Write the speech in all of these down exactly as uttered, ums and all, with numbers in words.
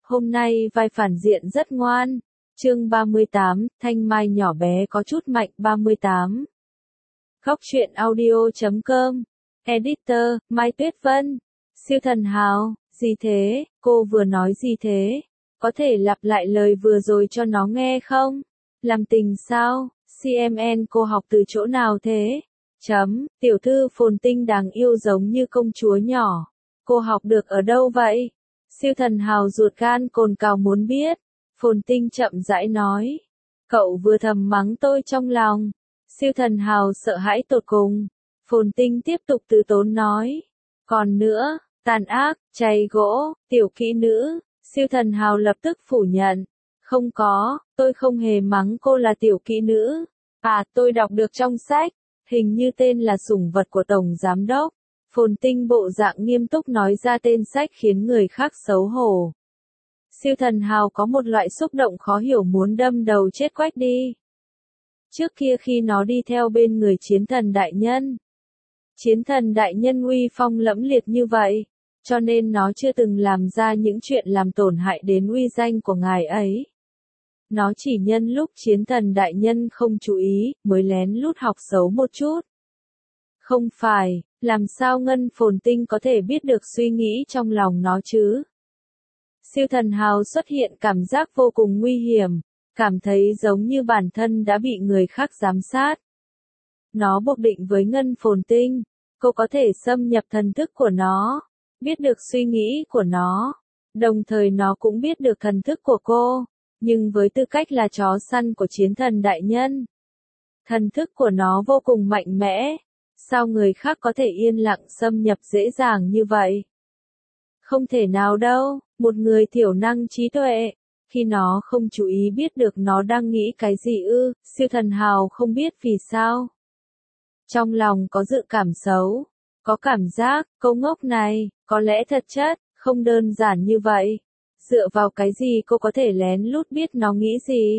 Hôm nay vai phản diện rất ngoan. Chương ba mươi tám, Thanh Mai nhỏ bé có chút mạnh. ba mươi tám. Góc truyện audio chấm com. Editor, Mai Tuyết Vân. Siêu thần hào, gì thế, cô vừa nói gì thế? Có thể lặp lại lời vừa rồi cho nó nghe không? Làm tình sao? xê em en cô học từ chỗ nào thế? Chấm, tiểu thư phồn tinh đáng yêu giống như công chúa nhỏ. Cô học được ở đâu vậy? Siêu thần hào ruột gan cồn cào muốn biết. Phồn tinh chậm rãi nói. Cậu vừa thầm mắng tôi trong lòng. Siêu thần hào sợ hãi tột cùng. Phồn tinh tiếp tục từ tốn nói. Còn nữa, tàn ác, chày gỗ, tiểu kỹ nữ. Siêu thần hào lập tức phủ nhận. Không có, tôi không hề mắng cô là tiểu kỹ nữ. À, tôi đọc được trong sách. Hình như tên là sủng vật của Tổng Giám Đốc. Phồn tinh bộ dạng nghiêm túc nói ra tên sách khiến người khác xấu hổ. Siêu thần hào có một loại xúc động khó hiểu muốn đâm đầu chết quách đi. Trước kia khi nó đi theo bên người chiến thần đại nhân. Chiến thần đại nhân uy phong lẫm liệt như vậy, cho nên nó chưa từng làm ra những chuyện làm tổn hại đến uy danh của ngài ấy. Nó chỉ nhân lúc chiến thần đại nhân không chú ý, mới lén lút học xấu một chút. Không phải, làm sao Ngân Phồn Tinh có thể biết được suy nghĩ trong lòng nó chứ? Siêu thần hào xuất hiện cảm giác vô cùng nguy hiểm, cảm thấy giống như bản thân đã bị người khác giám sát. Nó buộc định với Ngân Phồn Tinh, cô có thể xâm nhập thần thức của nó, biết được suy nghĩ của nó, đồng thời nó cũng biết được thần thức của cô, nhưng với tư cách là chó săn của chiến thần đại nhân. Thần thức của nó vô cùng mạnh mẽ, sao người khác có thể yên lặng xâm nhập dễ dàng như vậy? Không thể nào đâu, một người thiểu năng trí tuệ, khi nó không chú ý biết được nó đang nghĩ cái gì ư, siêu thần hào không biết vì sao. Trong lòng có dự cảm xấu, có cảm giác, câu ngốc này, có lẽ thật chất, không đơn giản như vậy. Dựa vào cái gì cô có thể lén lút biết nó nghĩ gì?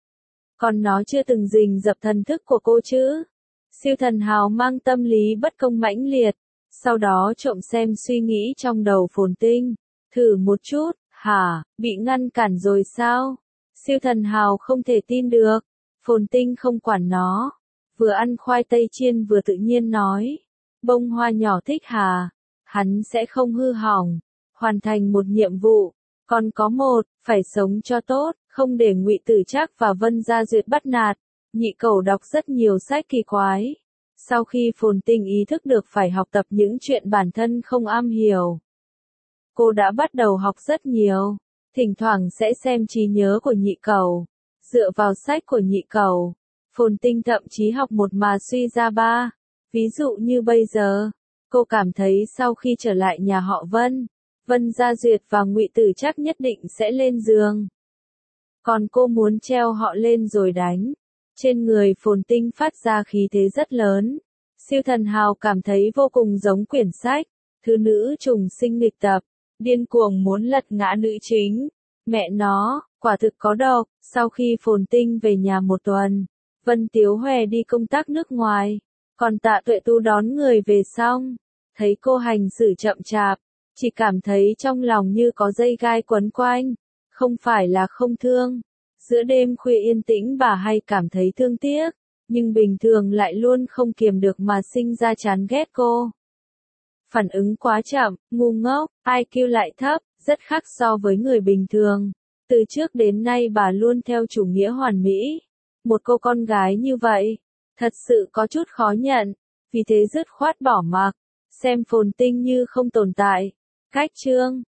Còn nó chưa từng rình dập thần thức của cô chứ? Siêu thần hào mang tâm lý bất công mãnh liệt, sau đó trộm xem suy nghĩ trong đầu Phồn Tinh. Thử một chút, hả, bị ngăn cản rồi sao? Siêu thần hào không thể tin được. Phồn Tinh không quản nó. Vừa ăn khoai tây chiên vừa tự nhiên nói. Bông hoa nhỏ thích hà. Hắn sẽ không hư hỏng. Hoàn thành một nhiệm vụ. Còn có một, phải sống cho tốt, không để Ngụy Tử Trác và Vân Gia Duyệt bắt nạt. Nhị cẩu đọc rất nhiều sách kỳ quái. Sau khi Phồn Tinh ý thức được phải học tập những chuyện bản thân không am hiểu, cô đã bắt đầu học rất nhiều. Thỉnh thoảng sẽ xem trí nhớ của nhị cẩu. Dựa vào sách của nhị cẩu, Phồn Tinh thậm chí học một mà suy ra ba. Ví dụ như bây giờ, cô cảm thấy sau khi trở lại nhà họ Vân, Vân Gia Duyệt và Ngụy Tử Trác nhất định sẽ lên giường. Còn cô muốn treo họ lên rồi đánh. Trên người Phồn Tinh phát ra khí thế rất lớn. Siêu thần hào cảm thấy vô cùng giống quyển sách. Thứ nữ trùng sinh nghịch tập. Điên cuồng muốn lật ngã nữ chính. Mẹ nó, quả thực có độc. Sau khi Phồn Tinh về nhà một tuần, Vân Tiếu Hòe đi công tác nước ngoài. Còn Tạ Tuệ Tu đón người về xong. Thấy cô hành xử chậm chạp. Chỉ cảm thấy trong lòng như có dây gai quấn quanh. Không phải là không thương. Giữa đêm khuya yên tĩnh bà hay cảm thấy thương tiếc, nhưng bình thường lại luôn không kiềm được mà sinh ra chán ghét cô. Phản ứng quá chậm, ngu ngốc, i kiu lại thấp, rất khác so với người bình thường. Từ trước đến nay bà luôn theo chủ nghĩa hoàn mỹ. Một cô con gái như vậy, thật sự có chút khó nhận, vì thế dứt khoát bỏ mặc, xem Phồn Tinh như không tồn tại. Cách chương,